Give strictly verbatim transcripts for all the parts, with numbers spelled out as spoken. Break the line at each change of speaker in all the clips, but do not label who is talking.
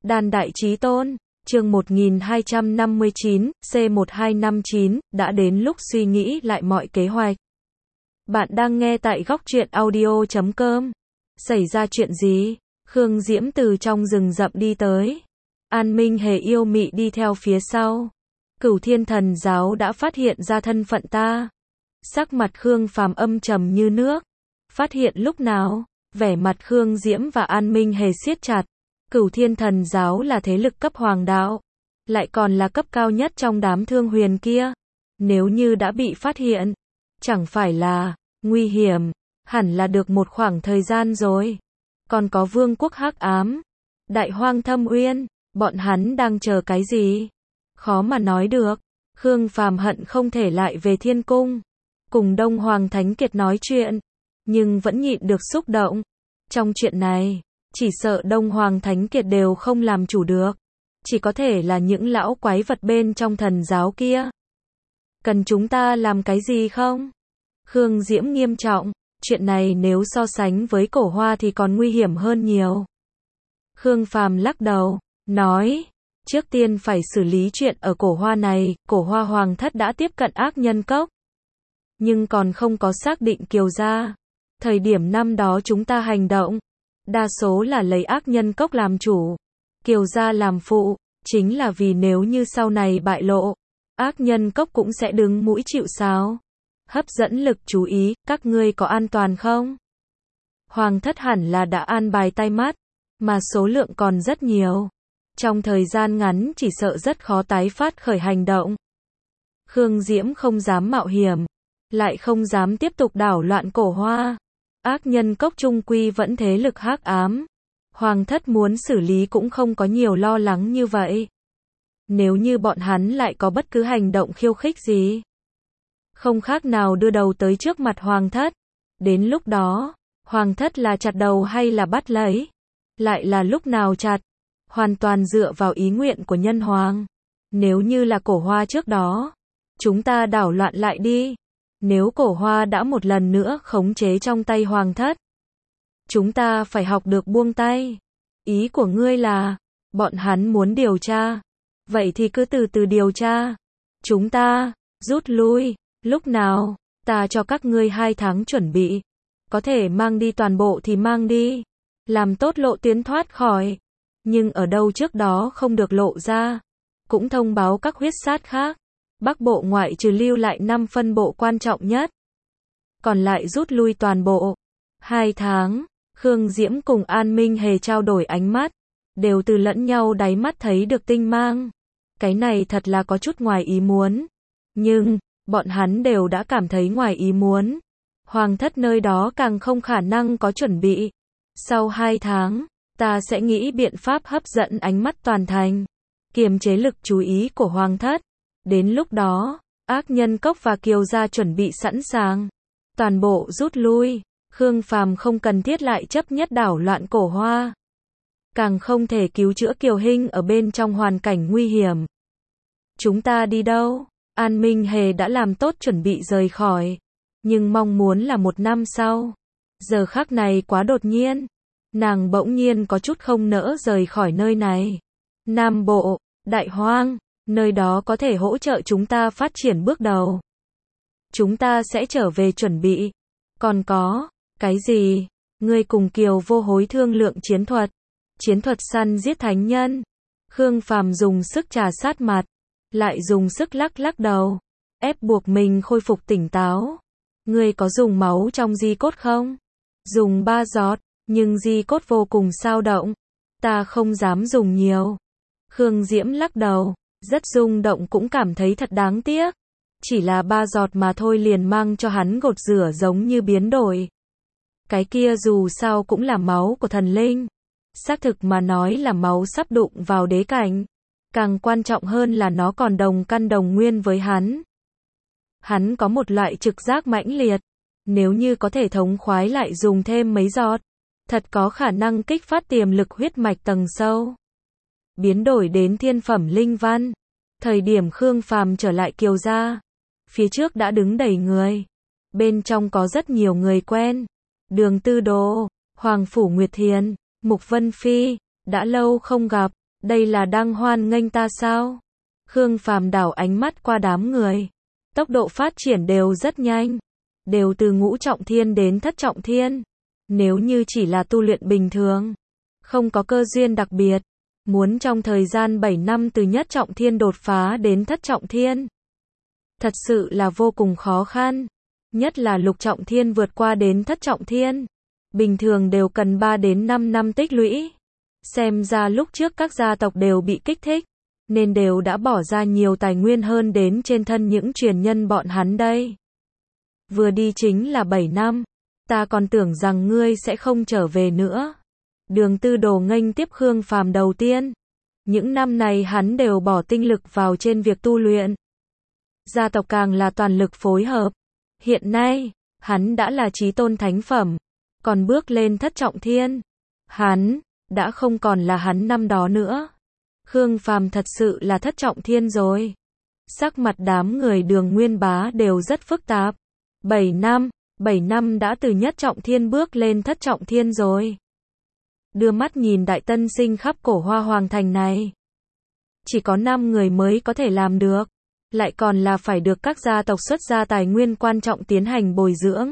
Đan Đại Chí Tôn, chương một nghìn hai trăm năm mươi chín, C một hai năm chín, đã đến lúc suy nghĩ lại mọi kế hoạch. Bạn đang nghe tại góc truyện audio chấm com. Xảy ra chuyện gì? Khương Diễm từ trong rừng rậm đi tới. An Minh Hề yêu mị đi theo phía sau. Cửu Thiên Thần Giáo đã phát hiện ra thân phận ta. Sắc mặt Khương Phàm âm trầm như nước. Phát hiện lúc nào? Vẻ mặt Khương Diễm và An Minh Hề siết chặt. Cửu Thiên Thần Giáo là thế lực cấp hoàng đạo, lại còn là cấp cao nhất trong đám thương huyền kia. Nếu như đã bị phát hiện, chẳng phải là nguy hiểm, hẳn là được một khoảng thời gian rồi. Còn có Vương quốc Hắc Ám, Đại Hoang Thâm Uyên, bọn hắn đang chờ cái gì? Khó mà nói được. Khương Phàm hận không thể lại về Thiên Cung, cùng Đông Hoàng Thánh Kiệt nói chuyện, nhưng vẫn nhịn được xúc động. Trong chuyện này, chỉ sợ Đông Hoàng Thánh Kiệt đều không làm chủ được. Chỉ có thể là những lão quái vật bên trong thần giáo kia. Cần chúng ta làm cái gì không? Khương Diễm nghiêm trọng, chuyện này nếu so sánh với Cổ Hoa thì còn nguy hiểm hơn nhiều. Khương Phàm lắc đầu, nói, trước tiên phải xử lý chuyện ở Cổ Hoa này. Cổ Hoa Hoàng thất đã tiếp cận Ác Nhân Cốc, nhưng còn không có xác định Kiều gia. Thời điểm năm đó chúng ta hành động, đa số là lấy Ác Nhân Cốc làm chủ, Kiều gia làm phụ, chính là vì nếu như sau này bại lộ, Ác Nhân Cốc cũng sẽ đứng mũi chịu sào. Hấp dẫn lực chú ý, các ngươi có an toàn không? Hoàng thất hẳn là đã an bài tay mắt, mà số lượng còn rất nhiều. Trong thời gian ngắn chỉ sợ rất khó tái phát khởi hành động. Khương Diễm không dám mạo hiểm, lại không dám tiếp tục đảo loạn Cổ Hoa. Ác Nhân Cốc trung quy vẫn thế lực hắc ám. Hoàng thất muốn xử lý cũng không có nhiều lo lắng như vậy. Nếu như bọn hắn lại có bất cứ hành động khiêu khích gì, không khác nào đưa đầu tới trước mặt Hoàng thất. Đến lúc đó, Hoàng thất là chặt đầu hay là bắt lấy? Lại là lúc nào chặt? Hoàn toàn dựa vào ý nguyện của Nhân Hoàng. Nếu như là Cổ Hoa trước đó, chúng ta đảo loạn lại đi. Nếu Cổ Hoa đã một lần nữa khống chế trong tay Hoàng thất, chúng ta phải học được buông tay. Ý của ngươi là, bọn hắn muốn điều tra. Vậy thì cứ từ từ điều tra. Chúng ta, rút lui. Lúc nào? Ta cho các ngươi hai tháng chuẩn bị. Có thể mang đi toàn bộ thì mang đi. Làm tốt lộ tuyến thoát khỏi. Nhưng ở đâu trước đó không được lộ ra. Cũng thông báo các huyết sát khác. Bắc bộ ngoại trừ lưu lại năm phân bộ quan trọng nhất, còn lại rút lui toàn bộ. Hai tháng, Khương Diễm cùng An Minh Hề trao đổi ánh mắt, đều từ lẫn nhau đáy mắt thấy được tinh mang. Cái này thật là có chút ngoài ý muốn. Nhưng, bọn hắn đều đã cảm thấy ngoài ý muốn. Hoàng thất nơi đó càng không khả năng có chuẩn bị. Sau hai tháng, ta sẽ nghĩ biện pháp hấp dẫn ánh mắt toàn thành, kiềm chế lực chú ý của Hoàng thất. Đến lúc đó, Ác Nhân Cốc và Kiều gia chuẩn bị sẵn sàng, toàn bộ rút lui. Khương Phàm không cần thiết lại chấp nhất đảo loạn Cổ Hoa, càng không thể cứu chữa Kiều Hinh ở bên trong hoàn cảnh nguy hiểm. Chúng ta đi đâu? An Minh Hề đã làm tốt chuẩn bị rời khỏi, nhưng mong muốn là một năm sau. Giờ khắc này quá đột nhiên, nàng bỗng nhiên có chút không nỡ rời khỏi nơi này. Nam Bộ, Đại Hoang, nơi đó có thể hỗ trợ chúng ta phát triển bước đầu. Chúng ta sẽ trở về chuẩn bị. Còn có, cái gì? Ngươi cùng Kiều Vô Hối thương lượng chiến thuật. Chiến thuật săn giết thánh nhân. Khương Phàm dùng sức trà sát mặt, lại dùng sức lắc lắc đầu, ép buộc mình khôi phục tỉnh táo. Ngươi có dùng máu trong di cốt không? Dùng ba giọt, nhưng di cốt vô cùng xao động. Ta không dám dùng nhiều. Khương Diễm lắc đầu, rất rung động cũng cảm thấy thật đáng tiếc. Chỉ là ba giọt mà thôi liền mang cho hắn gột rửa giống như biến đổi. Cái kia dù sao cũng là máu của thần linh. Xác thực mà nói là máu sắp đụng vào đế cảnh. Càng quan trọng hơn là nó còn đồng căn đồng nguyên với hắn. Hắn có một loại trực giác mãnh liệt. Nếu như có thể thống khoái lại dùng thêm mấy giọt, thật có khả năng kích phát tiềm lực huyết mạch tầng sâu. Biến đổi đến thiên phẩm linh văn. Thời điểm Khương Phàm trở lại Kiều gia, phía trước đã đứng đầy người. Bên trong có rất nhiều người quen. Đường Tư Đồ, Hoàng Phủ Nguyệt Thiền, Mục Vân Phi, đã lâu không gặp. Đây là đang hoan nghênh ta sao? Khương Phàm đảo ánh mắt qua đám người. Tốc độ phát triển đều rất nhanh. Đều từ ngũ trọng thiên đến thất trọng thiên. Nếu như chỉ là tu luyện bình thường, không có cơ duyên đặc biệt, muốn trong thời gian bảy năm từ nhất trọng thiên đột phá đến thất trọng thiên, thật sự là vô cùng khó khăn. Nhất là lục trọng thiên vượt qua đến thất trọng thiên, bình thường đều cần ba đến năm năm tích lũy. Xem ra lúc trước các gia tộc đều bị kích thích, nên đều đã bỏ ra nhiều tài nguyên hơn đến trên thân những truyền nhân bọn hắn đây. Vừa đi chính là bảy năm, ta còn tưởng rằng ngươi sẽ không trở về nữa. Đường Tư Đồ nghênh tiếp Khương Phàm đầu tiên. Những năm này hắn đều bỏ tinh lực vào trên việc tu luyện. Gia tộc càng là toàn lực phối hợp. Hiện nay, hắn đã là chí tôn thánh phẩm, còn bước lên thất trọng thiên. Hắn đã không còn là hắn năm đó nữa. Khương Phàm thật sự là thất trọng thiên rồi. Sắc mặt đám người Đường Nguyên Bá đều rất phức tạp. bảy năm, bảy năm đã từ nhất trọng thiên bước lên thất trọng thiên rồi. Đưa mắt nhìn đại tân sinh khắp cổ Hoa Hoàng thành này. Chỉ có năm người mới có thể làm được. Lại còn là phải được các gia tộc xuất ra tài nguyên quan trọng tiến hành bồi dưỡng.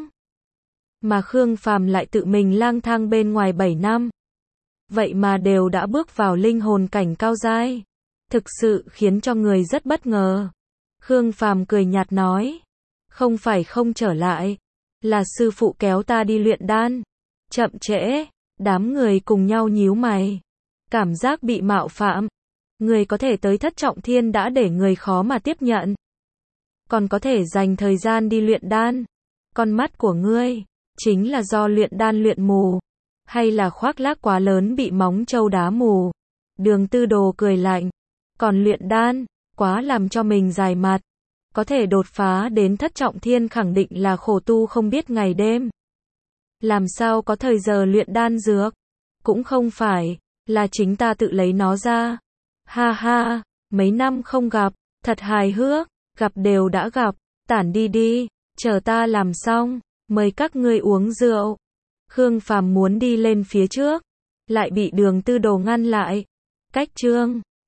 Mà Khương Phàm lại tự mình lang thang bên ngoài bảy năm. Vậy mà đều đã bước vào linh hồn cảnh cao giai. Thực sự khiến cho người rất bất ngờ. Khương Phàm cười nhạt nói. Không phải không trở lại. Là sư phụ kéo ta đi luyện đan. Chậm trễ. Đám người cùng nhau nhíu mày. Cảm giác bị mạo phạm. Người có thể tới thất trọng thiên đã để người khó mà tiếp nhận. Còn có thể dành thời gian đi luyện đan. Con mắt của ngươi chính là do luyện đan luyện mù, hay là khoác lác quá lớn bị móng trâu đá mù? Đường Tư Đồ cười lạnh. Còn luyện đan, quá làm cho mình dài mặt. Có thể đột phá đến thất trọng thiên khẳng định là khổ tu không biết ngày đêm. Làm sao có thời giờ luyện đan dược? Cũng không phải, là chính ta tự lấy nó ra. Ha ha, mấy năm không gặp, thật hài hước, gặp đều đã gặp, tản đi đi, chờ ta làm xong, mời các ngươi uống rượu. Khương Phàm muốn đi lên phía trước, lại bị Đường Tư Đồ ngăn lại. Cách chương